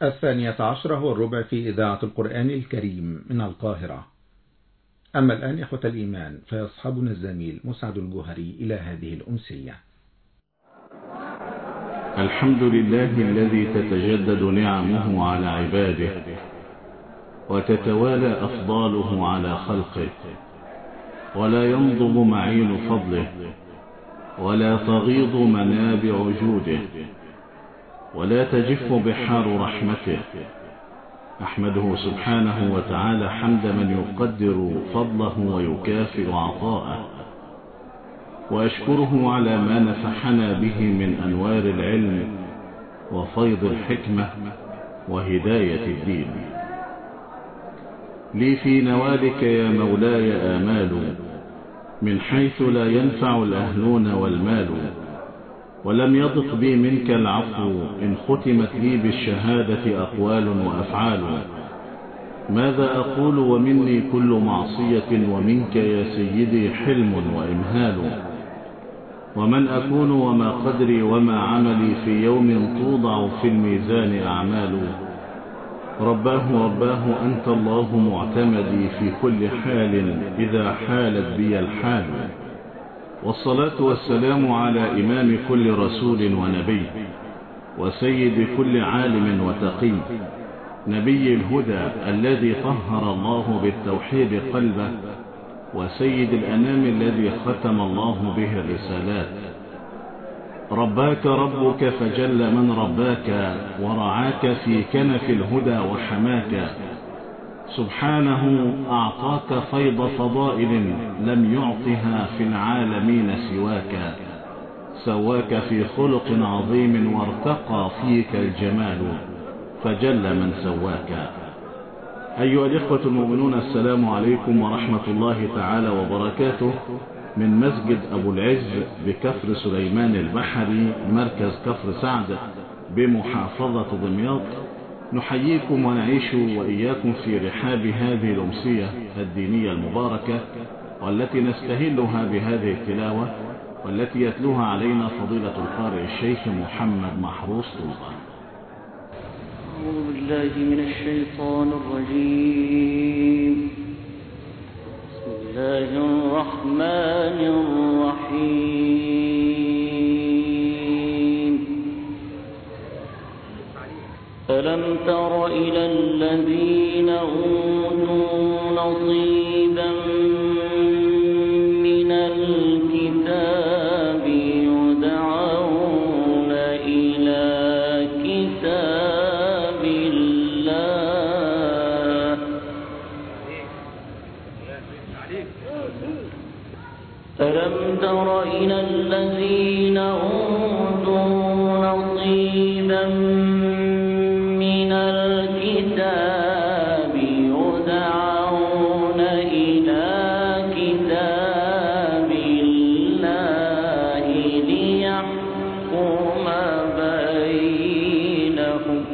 12:15 في إذاعة القرآن الكريم من القاهرة. أما الآن إخوة الإيمان فيصحبنا الزميل مسعد الجوهري إلى هذه الأمسية. الحمد لله الذي تتجدد نعمه على عباده وتتوالى أفضاله على خلقه، ولا ينضب معين فضله ولا تغيض منابع جوده ولا تجف بحار رحمته. أحمده سبحانه وتعالى حمد من يقدر فضله ويكافئ عطاءه، وأشكره على ما نفحنا به من أنوار العلم وفيض الحكمة وهداية الدين. لي في نوالك يا مولاي آمال، من حيث لا ينفع الأهلون والمال، ولم يضق بي منك العفو إن ختمت لي بالشهادة أقوال وأفعال. ماذا أقول ومني كل معصية، ومنك يا سيدي حلم وإمهال. ومن أكون وما قدري وما عملي في يوم توضع في الميزان أعمال. رباه أنت الله معتمدي في كل حال إذا حالت بي الحال. والصلاة والسلام على إمام كل رسول ونبي، وسيد كل عالم وتقي، نبي الهدى الذي طهر الله بالتوحيد قلبه، وسيد الأنام الذي ختم الله به الرسالات. رباك ربك فجل من رباك، ورعاك في كنف الهدى وحماك. سبحانه أعطاك فيض فضائل لم يعطها في العالمين سواك. سواك في خلق عظيم وارتقى فيك الجمال، فجل من سواك. أيها الإخوة المؤمنون، السلام عليكم ورحمة الله تعالى وبركاته، من مسجد أبو العز بكفر سليمان البحري، مركز كفر سعد بمحافظة دمياط. نحييكم ونعيش وإياكم في رحاب هذه الأمسية الدينية المباركة، والتي نستهلها بهذه التلاوة، والتي يتلوها علينا فضيلة القارئ الشيخ محمد محروس طوبى. أعوذ بالله من الشيطان الرجيم. بسم الله الرحمن الرحيم. ألم تر إلى الذين أوتوا نصيبا من الكتاب يدعون إلى كتاب الله. ألم تر إلى الذين أوتوا نصيبا من الكتاب يدعون إلى كتاب الله ليحكم بينهم.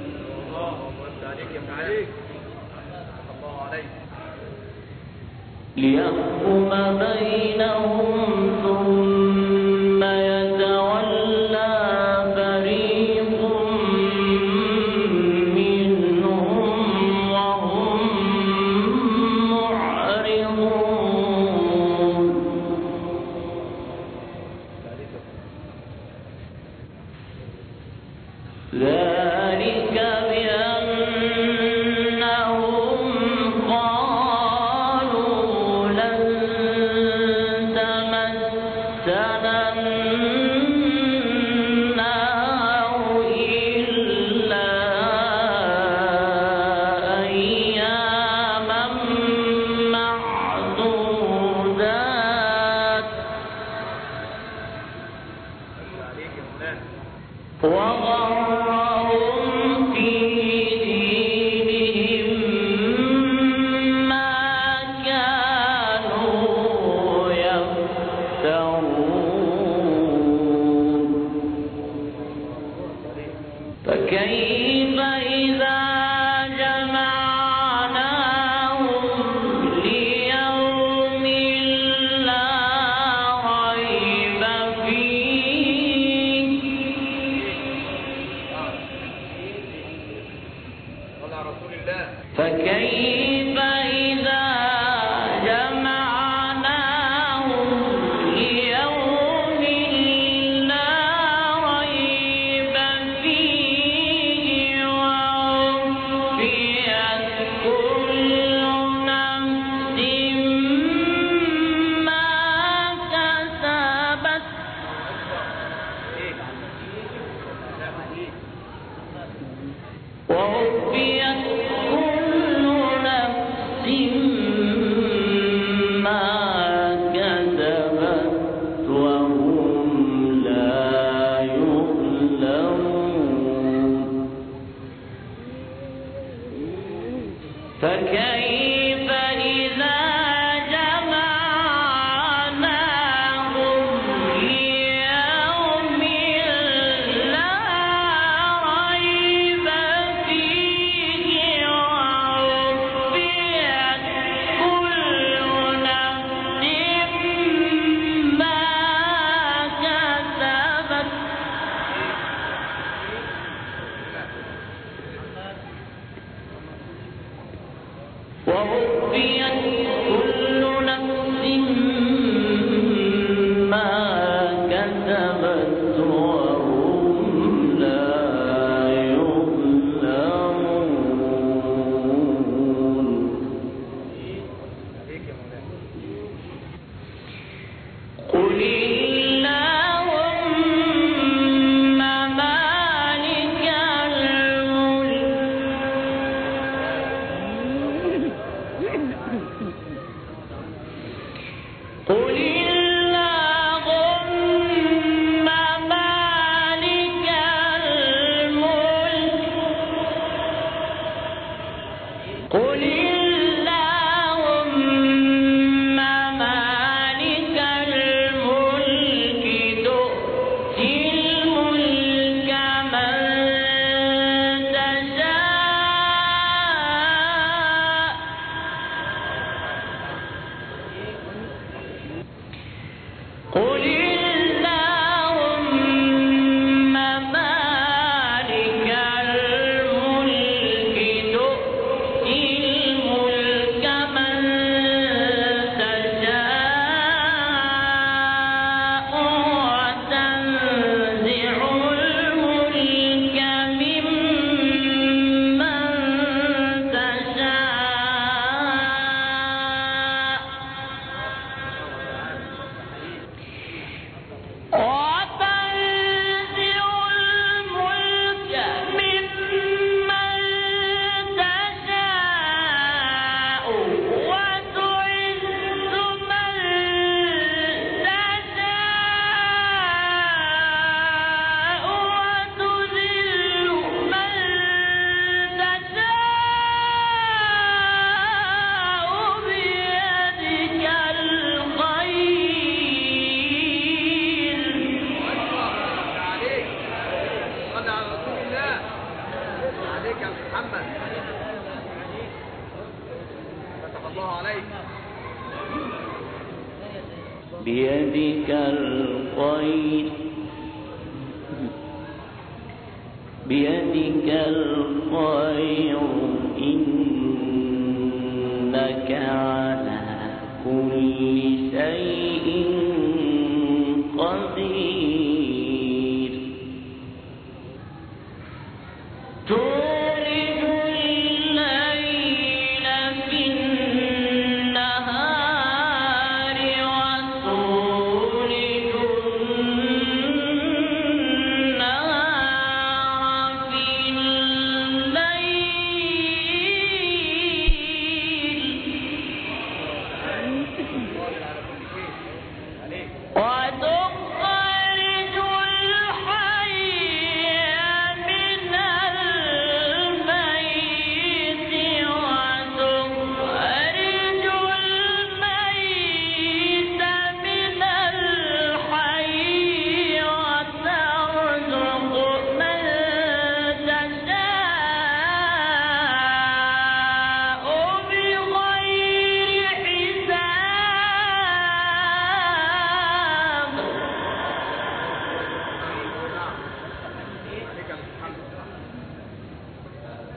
ليحكم بينهم ثم يتولى فريق منهم وهم معرضون. ذلك بأنهم قالوا لن تمسنا فكيف إذا جمعناهم ليوم لا ريب فيه ووفيت كل نفس ما كسبت ووفيت كل نفس ما كسبت وهم لا يظلمون فكيف إذا جمعناهم ليوم لا ريب فيه ووفيت كل نفس ما كسبت ووفيت كل نفس ما كسبت وهم لا يظلمون قل اللهم مالك الملك قل اللهم مالك الملك قل اللهم مالك الملك تؤتي الملك من تشاء قل اللهم مالك الملك تؤتي الملك من تشاء وتنزع الملك ممن تشاء وتنزع الملك ممن تشاء وتعز من تشاء وتذل من تشاء بيدك الخير عليك صل على رسول الله عليك يا محمد فتح الله عليك بيدك الخير بيدك الخير إنك على كل شيء قدير تولج الليل في النهار وتولج النهار في الليل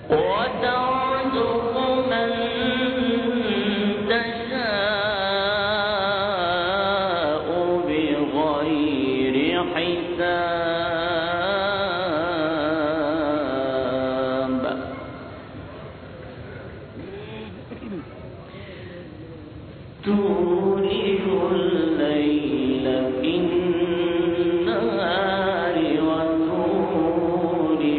وترزق من تشاء بغير حساب تولج الليل في النهار وتولج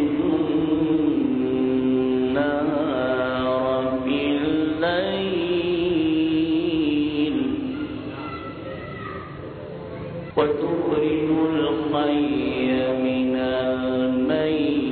النهار في الليل وتخرج الحي من الميت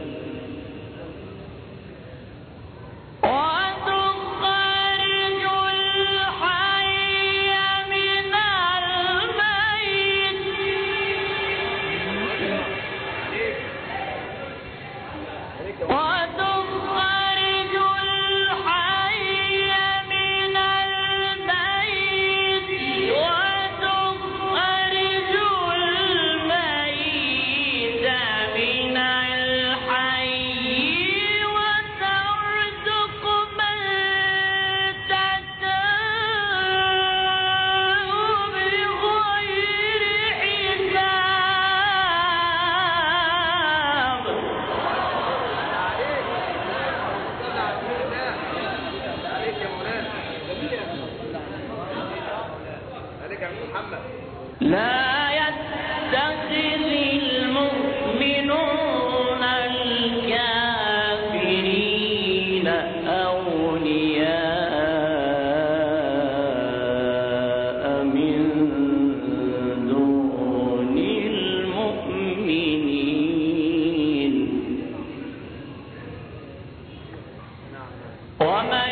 لا يتخذ المؤمنون الكافرين أولياء من دون المؤمنين ومن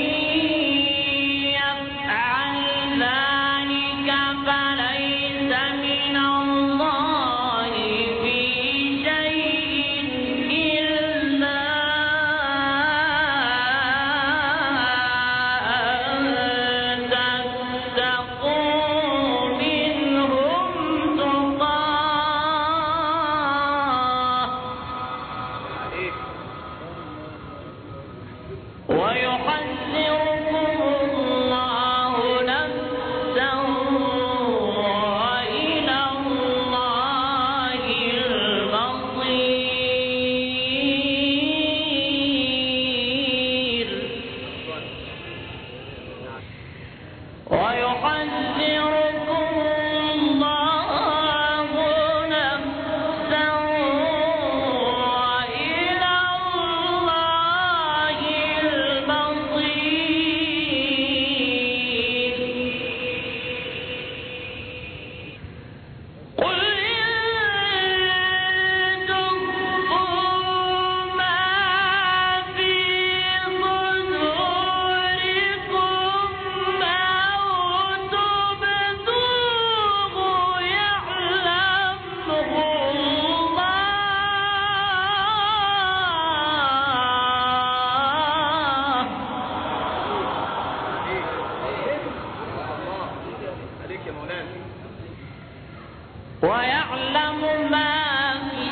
ويعلم ما في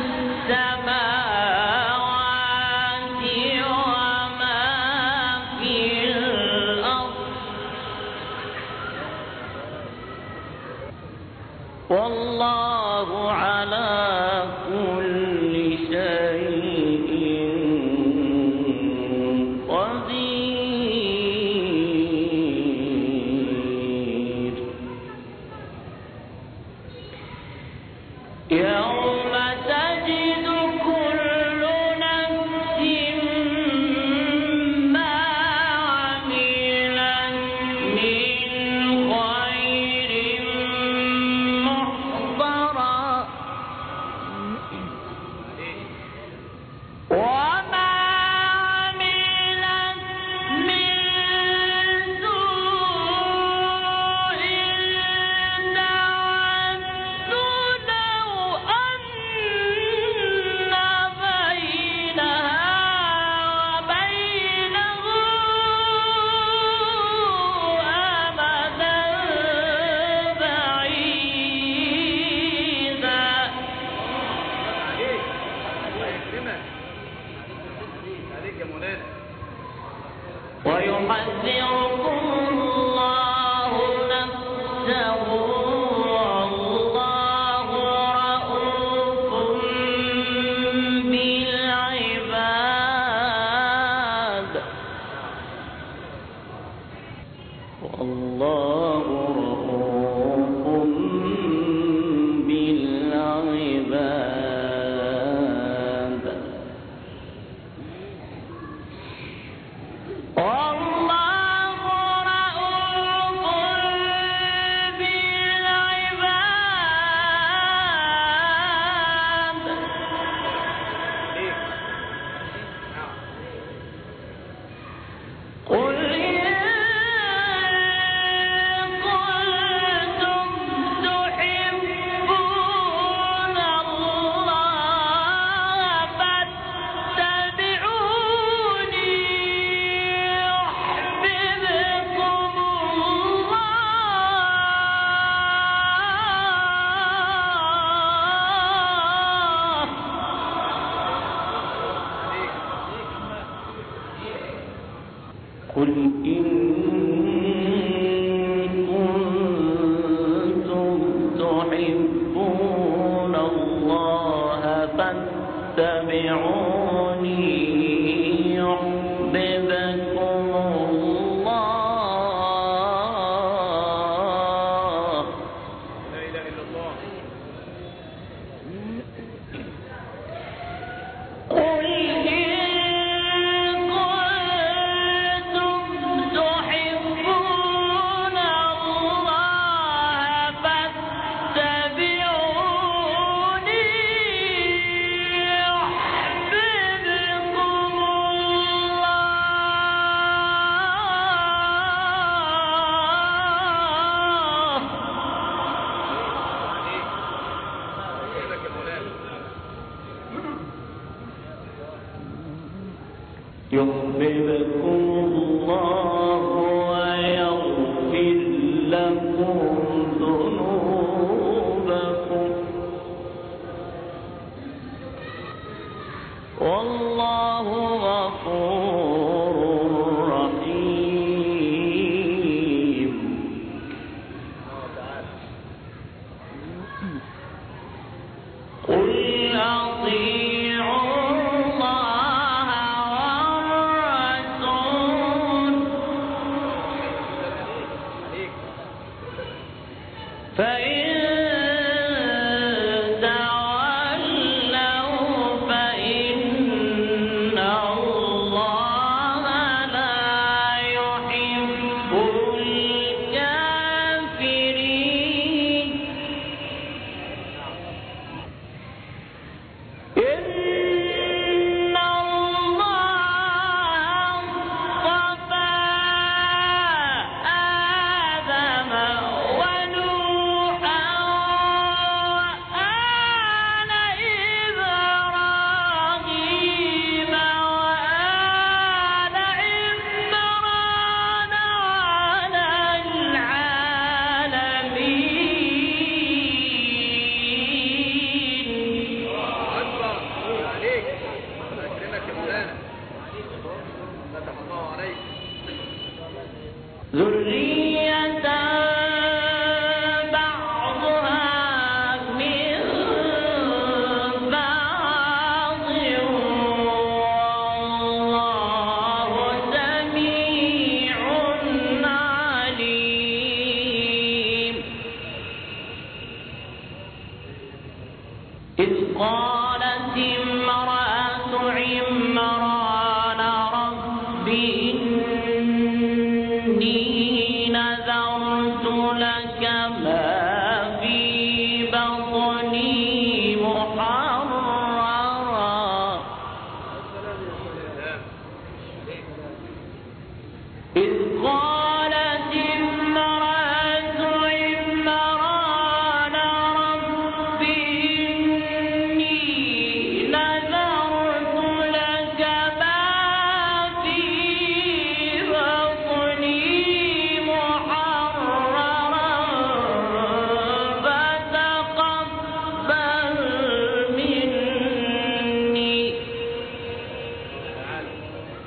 السماوات وما في الأرض والله على كل شيء قدير يوم تجد كل نفس ما عملت من خير محضرا يا مولانا. ويحذركم الله نفسه والله رؤوف بالعباد والله رؤوف بالعباد والله رؤوف بالعباد قل إن كنتم تحبون الله فاتبعوني يحببكم الله قل إن كنتم تحبون الله فاتبعوني يحببكم الله لا إله إلا الله. قل إن كنتم تحبون الله فاتبعوني يحببكم يا مولانا. يحببكم الله ويغفر لكم ذنوبكم والله غفور رحيم قل أطيعوا الله والرسول فإن تولوا فإن الله لا يحب الكافرين إن الله اصطفى آدم ونوحا وآل إبراهيم وآل عمران على العالمين أكبر عليك. الله يكرمك يا مولانا. فتح الله عليك. ذرية بعضها من بعض والله سميع عليم إذ قالت امرأة عمران رب إني نذرت لك ما في بطني محررا إذ قالت امرأة عمران رب إني نذرت لك ما في بطني محررا فتقبل مني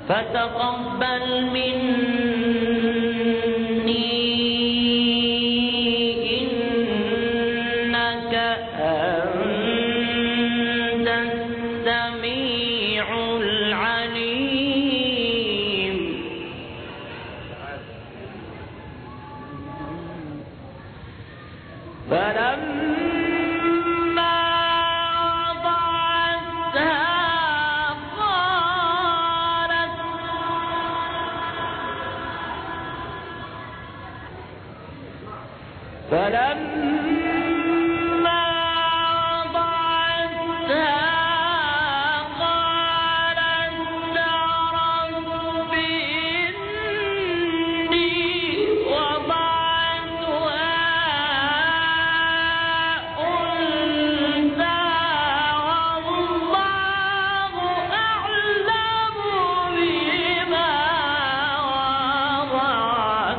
فتقبل مني إنك أنت السميع العليم فلما وضعتها قالت رب إني وضعتها أنثى والله أعلم بما وضعت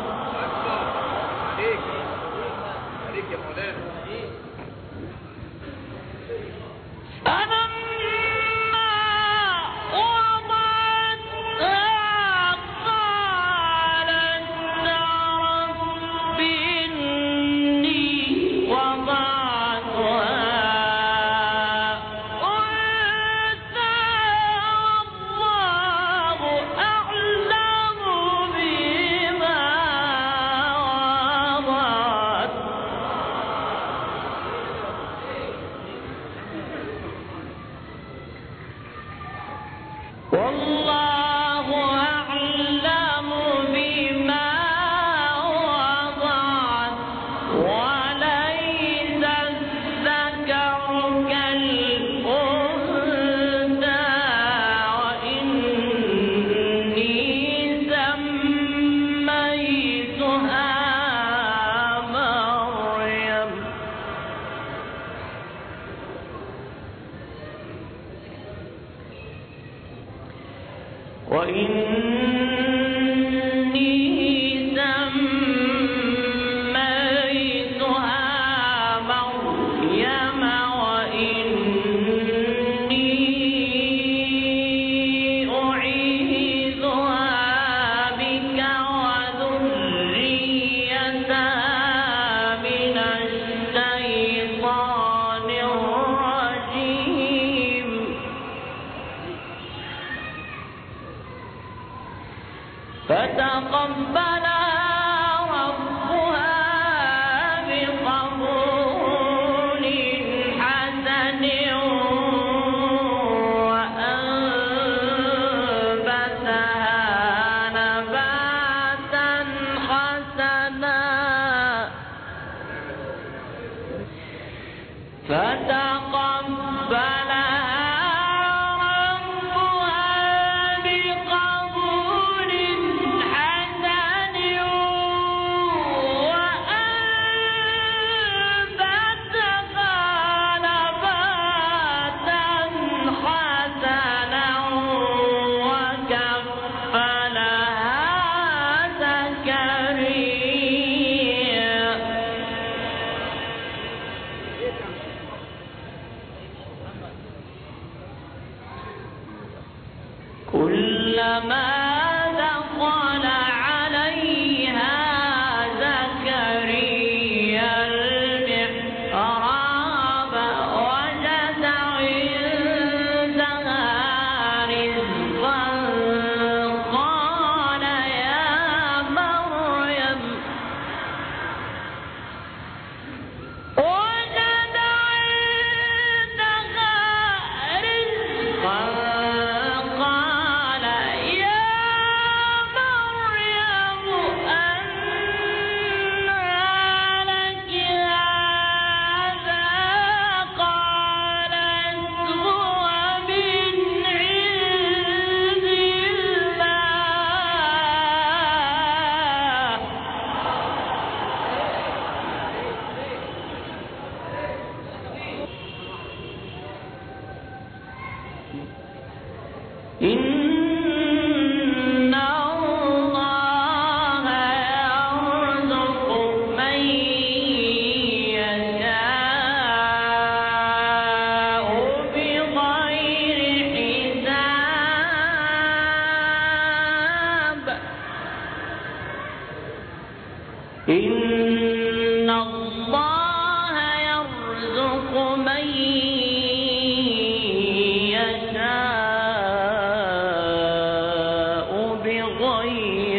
عليك يا مولانا. فلما وضعتها قالت رب إني وضعتها أنثى والله أعلم بما وضعت والله أعلم بما وضعت وليس الذكر كالأنثى وإني سميتها مريم أعيذها بك وذريتها من الشيطان الرجيم فتقبلها ربها بقبول حسن وأنبتها نباتا حسنا فتقبلها كلما دخل عليها زكريا المحراب وجد عندها رزقا قال يا مريم وجد عندها رزقا قال يا مريم أنى لك هذا قالت هو من عند الله إن الله يرزق من يشاء بغير حساب من يشاء بغير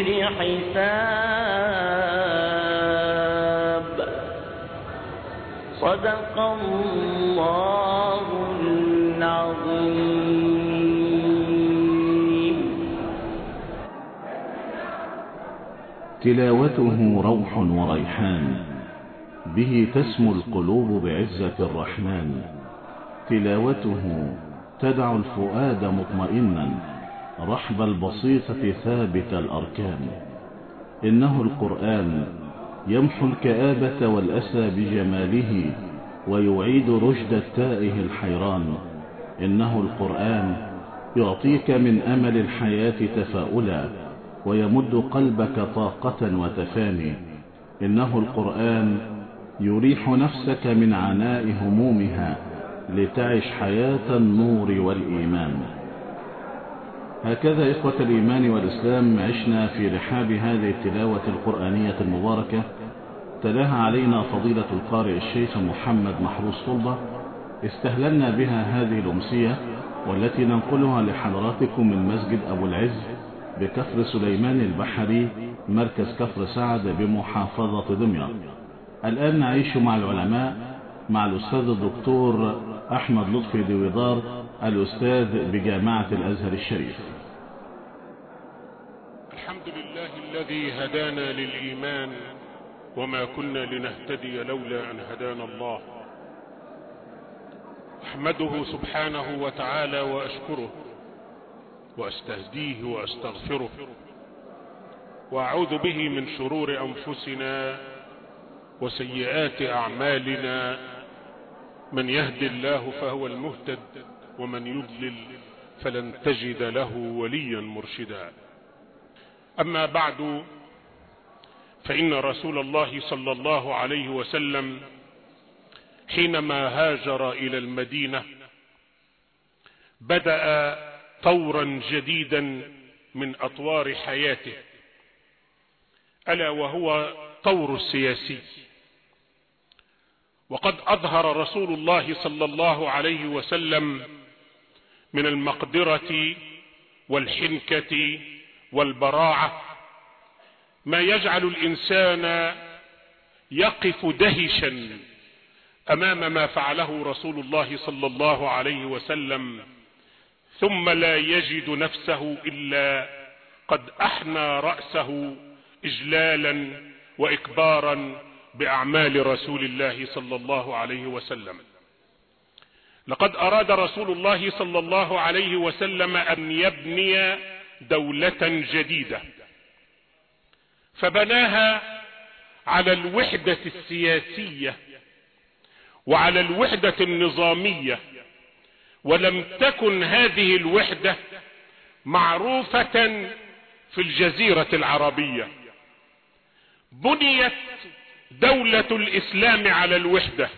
حساب. صدق الله العظيم. تلاوته روح وريحان، به تسمو القلوب بعزة الرحمن. تلاوته تدع الفؤاد مطمئنا، رحب البسيطة ثابت الأركان. إنه القرآن يمحو الكآبة والأسى بجماله، ويعيد رشد التائه الحيران. إنه القرآن يعطيك من أمل الحياة تفاؤلا، ويمد قلبك طاقة وتفاني. إنه القرآن يريح نفسك من عناء همومها، لتعش حياة النور والإيمان. هكذا إخوة الإيمان والإسلام عشنا في رحاب هذه التلاوة القرآنية المباركة، تلاها علينا فضيلة القارئ الشيخ محمد محروس طلبة. استهللنا بها هذه الأمسية، والتي ننقلها لحضراتكم من مسجد أبو العز بكفر سليمان البحري، مركز كفر سعد بمحافظة دمياط. الآن نعيش مع العلماء، مع الأستاذ الدكتور أحمد لطفي دويدار، الأستاذ بجامعة الأزهر الشريف. الحمد لله الذي هدانا للإيمان، وما كنا لنهتدي لولا أن هدانا الله. أحمده سبحانه وتعالى وأشكره، وأستهديه وأستغفره، وأعوذ به من شرور أنفسنا وسيئات أعمالنا. من يهد الله فهو المهتد، ومن يضلل فلن تجد له وليا مرشدا. أما بعد، فإن رسول الله صلى الله عليه وسلم حينما هاجر إلى المدينة بدأ طورا جديدا من أطوار حياته، ألا وهو طور السياسي. وقد أظهر رسول الله صلى الله عليه وسلم من المقدرة والحنكة والبراعة ما يجعل الإنسان يقف دهشا أمام ما فعله رسول الله صلى الله عليه وسلم، ثم لا يجد نفسه إلا قد أحنى رأسه إجلالا وإكبارا بأعمال رسول الله صلى الله عليه وسلم. لقد أراد رسول الله صلى الله عليه وسلم أن يبني دولة جديدة، فبناها على الوحدة السياسية وعلى الوحدة النظامية، ولم تكن هذه الوحدة معروفة في الجزيرة العربية. بنيت دولة الإسلام على الوحدة.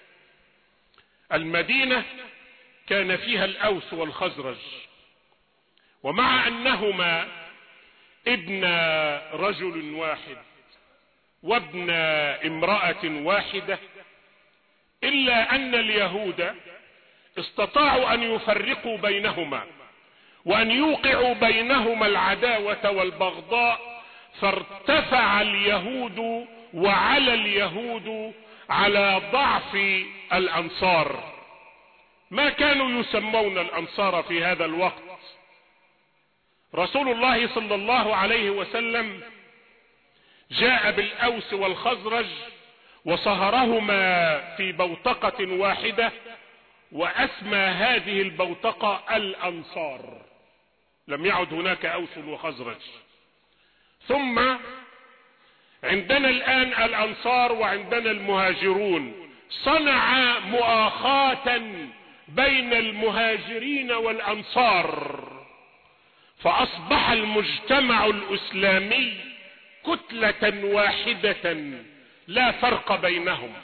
المدينة كان فيها الأوس والخزرج، ومع أنهما ابن رجل واحد وابن امرأة واحدة، إلا أن اليهود استطاعوا أن يفرقوا بينهما وأن يوقعوا بينهما العداوة والبغضاء، فارتفع اليهود وعلى اليهود على ضعف الأنصار. ما كانوا يسمون الأنصار في هذا الوقت. رسول الله صلى الله عليه وسلم جاء بالأوس والخزرج وصهرهما في بوتقة واحدة، وأسمى هذه البوتقة الأنصار، لم يعد هناك أوس وخزرج. ثم عندنا الآن الأنصار وعندنا المهاجرون. صنع مؤاخاة بين المهاجرين والأنصار، فأصبح المجتمع الإسلامي كتلة واحدة لا فرق بينهم.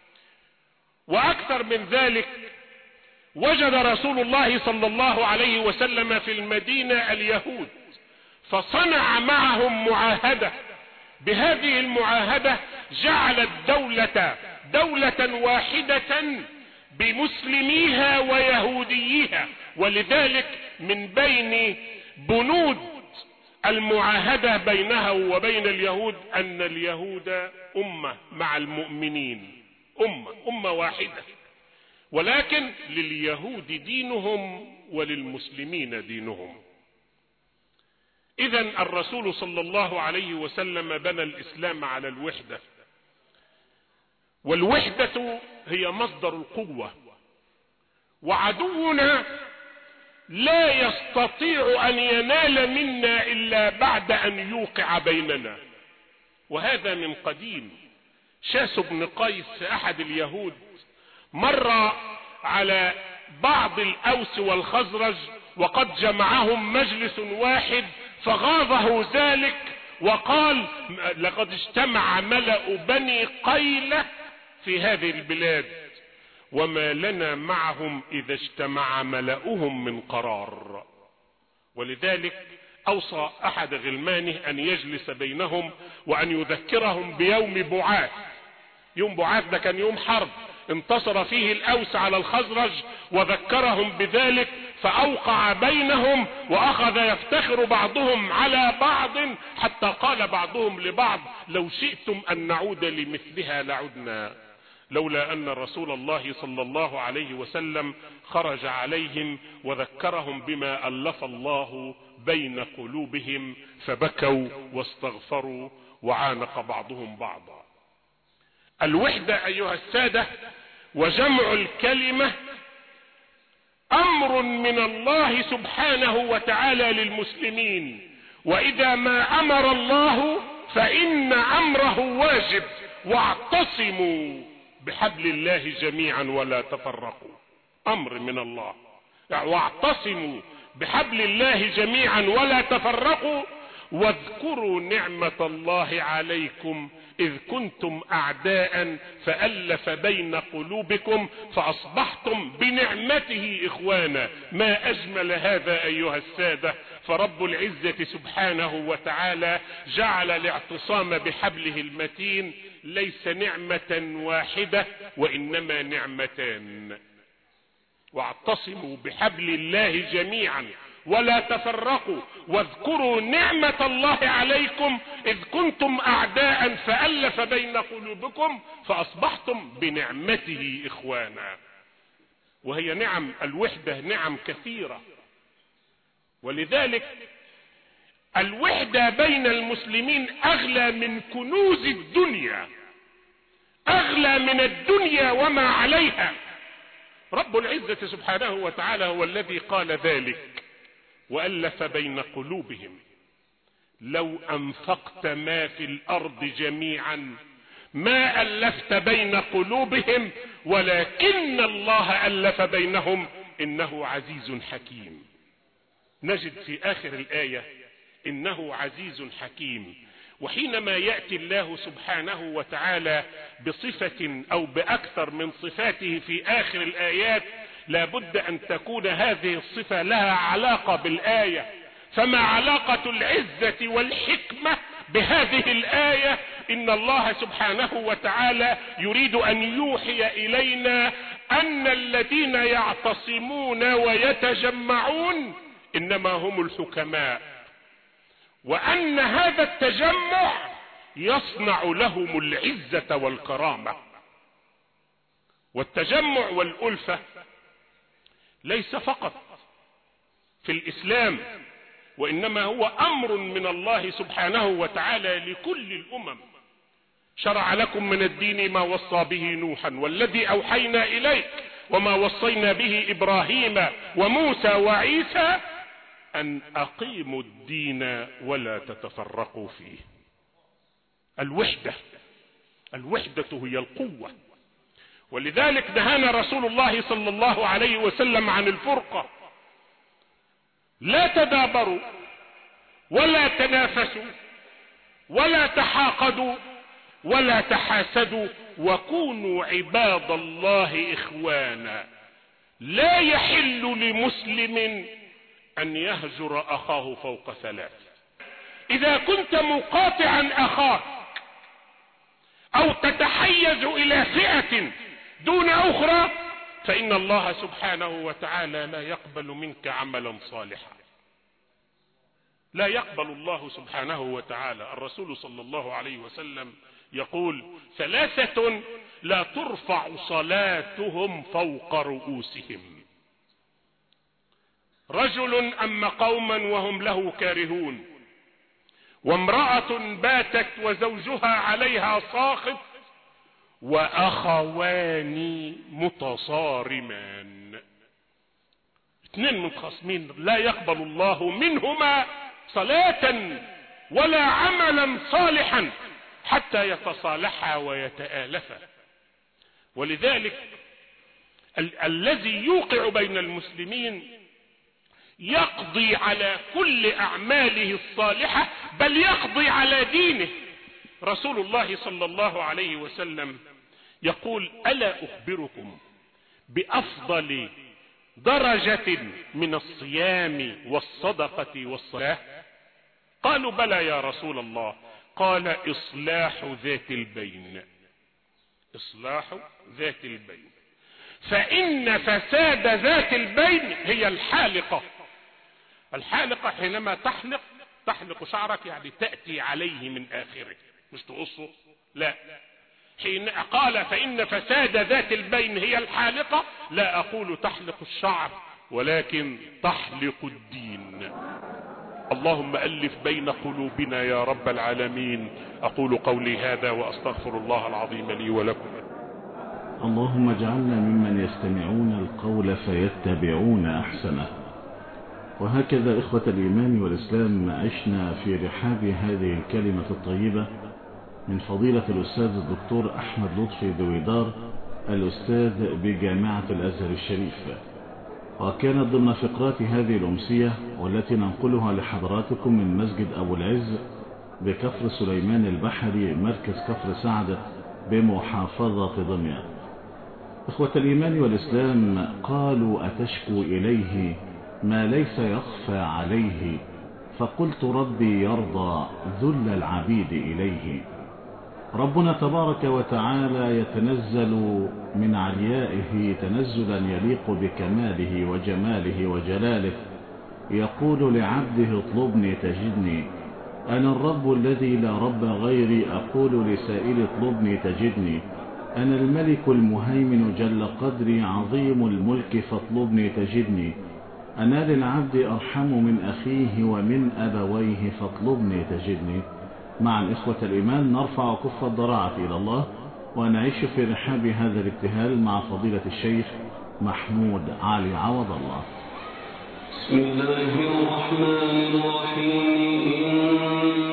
وأكثر من ذلك، وجد رسول الله صلى الله عليه وسلم في المدينة اليهود، فصنع معهم معاهدة. بهذه المعاهدة جعل الدولة دولة واحدة بمسلميها ويهوديها. ولذلك من بين بنود المعاهدة بينها وبين اليهود أن اليهود أمة مع المؤمنين، أمة واحدة، ولكن لليهود دينهم وللمسلمين دينهم. إذن الرسول صلى الله عليه وسلم بنى الإسلام على الوحدة، والوحدة هي مصدر القوة، وعدونا لا يستطيع أن ينال منا إلا بعد أن يوقع بيننا، وهذا من قديم. شاس بن قيس أحد اليهود مر على بعض الأوس والخزرج وقد جمعهم مجلس واحد، فغاظه ذلك وقال: لقد اجتمع ملأ بني قيلة في هذه البلاد، وما لنا معهم إذا اجتمع ملأهم من قرار. ولذلك أوصى أحد غلمانه أن يجلس بينهم وأن يذكرهم بيوم بعاث. يوم بعاث ده كان يوم حرب انتصر فيه الأوس على الخزرج، وذكرهم بذلك فأوقع بينهم، وأخذ يفتخر بعضهم على بعض حتى قال بعضهم لبعض: لو شئتم أن نعود لمثلها لعدنا، لولا أن رسول الله صلى الله عليه وسلم خرج عليهم وذكرهم بما ألف الله بين قلوبهم، فبكوا واستغفروا وعانق بعضهم بعضا. الوحدة أيها السادة وجمع الكلمة أمر من الله سبحانه وتعالى للمسلمين، وإذا ما أمر الله فإن أمره واجب. واعتصموا بحبل الله جميعا ولا تفرقوا، أمر من الله. واعتصموا بحبل الله جميعا ولا تفرقوا، واذكروا نعمة الله عليكم إذ كنتم أعداء فألف بين قلوبكم فأصبحتم بنعمته إخوانا. ما أجمل هذا أيها السادة. فرب العزة سبحانه وتعالى جعل الاعتصام بحبله المتين ليس نعمة واحدة وإنما نعمتان. واعتصموا بحبل الله جميعا ولا تفرقوا، واذكروا نعمة الله عليكم إذ كنتم أعداء فألف بين قلوبكم فأصبحتم بنعمته إخوانا. وهي نعم الوحدة نعم كثيرة، ولذلك الوحدة بين المسلمين أغلى من كنوز الدنيا، أغلى من الدنيا وما عليها. رب العزة سبحانه وتعالى هو الذي قال ذلك: وألف بين قلوبهم لو أنفقت ما في الأرض جميعا ما ألفت بين قلوبهم ولكن الله ألف بينهم إنه عزيز حكيم. نجد في آخر الآية إنه عزيز حكيم. وحينما يأتي الله سبحانه وتعالى بصفة أو بأكثر من صفاته في آخر الآيات لابد أن تكون هذه الصفة لها علاقة بالآية. فما علاقة العزة والحكمة بهذه الآية؟ إن الله سبحانه وتعالى يريد أن يوحي إلينا أن الذين يعتصمون ويتجمعون إنما هم الحكماء، وأن هذا التجمع يصنع لهم العزة والكرامة. والتجمع والألفة ليس فقط في الإسلام، وإنما هو أمر من الله سبحانه وتعالى لكل الأمم. شرع لكم من الدين ما وصى به نوحا والذي أوحينا إليك وما وصينا به إبراهيم وموسى وعيسى أن أقيموا الدين ولا تتفرقوا فيه. الوحدة هي القوة. ولذلك نهانا رسول الله صلى الله عليه وسلم عن الفرقة. لا تدابروا ولا تنافسوا ولا تحاقدوا ولا تحاسدوا وكونوا عباد الله إخوانا. لا يحل لمسلم أن يهجر أخاه فوق ثلاث. إذا كنت مقاطعا أخاك أو تتحيز إلى فئة دون أخرى فإن الله سبحانه وتعالى لا يقبل منك عملا صالحا. لا يقبل الله سبحانه وتعالى. الرسول صلى الله عليه وسلم يقول: ثلاثة لا ترفع صلاتهم فوق رؤوسهم: رجل أم قوما وهم له كارهون، وامرأة باتت وزوجها عليها ساخط، وأخوان متصارمان. اثنين متخاصمين لا يقبل الله منهما صلاة ولا عملا صالحا حتى يتصالحا ويتآلفا. ولذلك الذي يوقع بين المسلمين يقضي على كل أعماله الصالحة، بل يقضي على دينه. رسول الله صلى الله عليه وسلم يقول: ألا أخبركم بأفضل درجة من الصيام والصدقة والصلاة؟ قالوا: بلى يا رسول الله. قال: إصلاح ذات البين. إصلاح ذات البين، فإن فساد ذات البين هي الحالقة. الحالقة حينما تحلق شعرك، يعني تأتي عليه من آخره، مش تقصه، لا. حين قال فإن فساد ذات البين هي الحالقة، لا أقول تحلق الشعر، ولكن تحلق الدين. اللهم ألف بين قلوبنا يا رب العالمين. أقول قولي هذا وأستغفر الله العظيم لي ولكم. اللهم اجعلنا ممن يستمعون القول فيتبعون أحسنه. وهكذا إخوة الإيمان والإسلام عشنا في رحاب هذه الكلمة الطيبة من فضيلة الأستاذ الدكتور أحمد لطفي دويدار، الأستاذ بجامعة الأزهر الشريف. وكانت ضمن فقرات هذه الأمسية والتي ننقلها لحضراتكم من مسجد أبو العز بكفر سليمان البحري، مركز كفر سعد بمحافظة دمياط. إخوة الإيمان والإسلام، قالوا: أتشكو إليه ما ليس يخفى عليه؟ فقلت: ربي يرضى ذل العبيد إليه. ربنا تبارك وتعالى يتنزل من عليائه تنزلا يليق بكماله وجماله وجلاله، يقول لعبده: اطلبني تجدني، أنا الرب الذي لا رب غيري، أقول لسائل اطلبني تجدني، أنا الملك المهيمن جل قدري، عظيم الملك فاطلبني تجدني، أنا للعبد أرحم من أخيه ومن أبويه فاطلبني تجدني. مع إخوة الإيمان نرفع كف الضراعة إلى الله ونعيش في رحاب هذا الابتهال مع فضيلة الشيخ محمود علي عوض الله. بسم الله الرحمن الرحيم.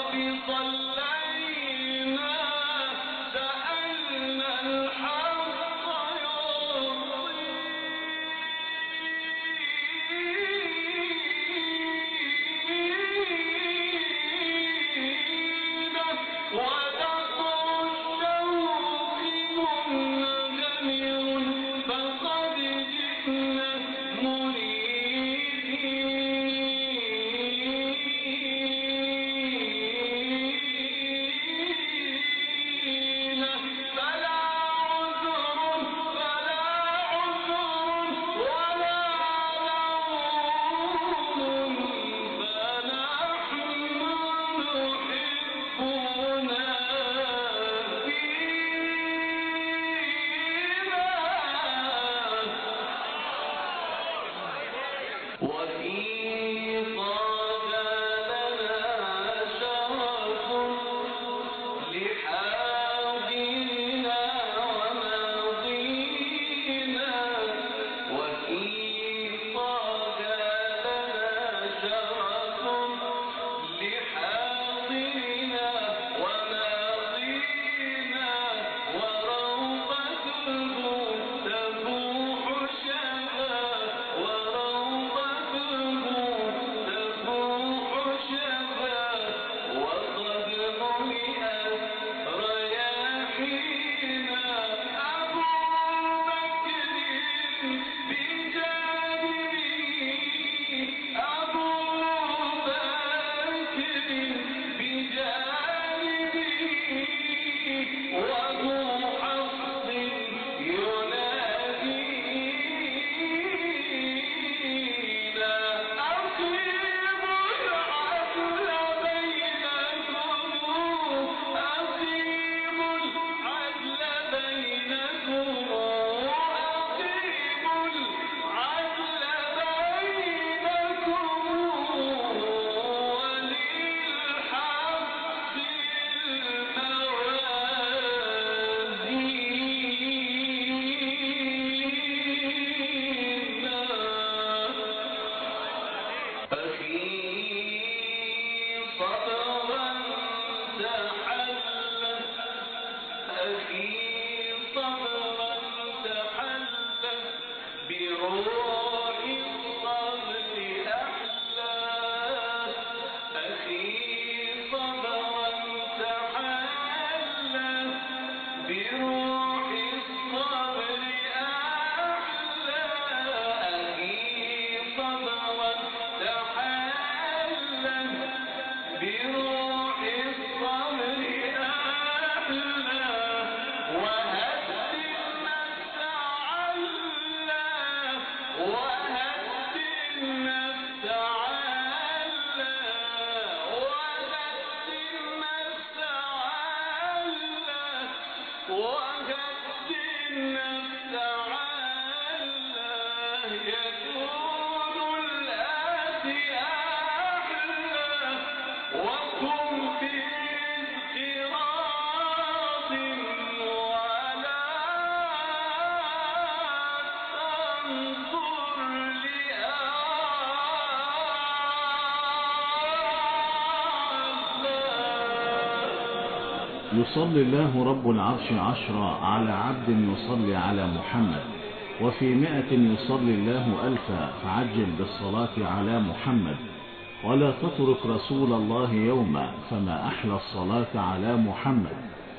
يصلي الله رب العرش 10 على عبد يصلي على محمد، وفي 100 يصلي الله 1000 فعجل بالصلاة على محمد. ولا تترك رسول الله يوما فما أحلى الصلاة على محمد.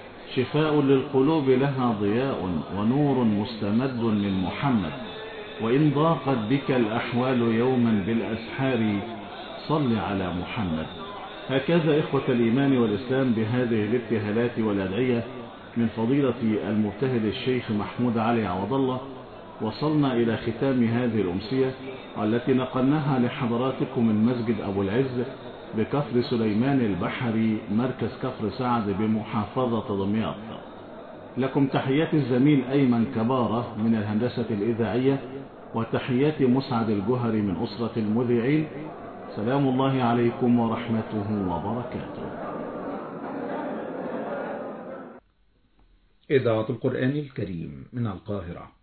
شفاء للقلوب لها ضياء ونور مستمد من محمد. وإن ضاقت بك الأحوال يوما بالأسحار صل على محمد. هكذا إخوة الإيمان والإسلام بهذه الابتهالات والأدعية من فضيلة المبتهل الشيخ محمود علي عوض الله وصلنا إلى ختام هذه الأمسية التي نقلناها لحضراتكم من مسجد أبو العز بكفر سليمان البحري مركز كفر سعد بمحافظة دمياط. لكم تحيات الزميل أيمن كبارة من الهندسة الإذاعية وتحيات مسعد الجهري من أسرة المذيعين. سلام الله عليكم ورحمته وبركاته. إذاعة القرآن الكريم من القاهرة.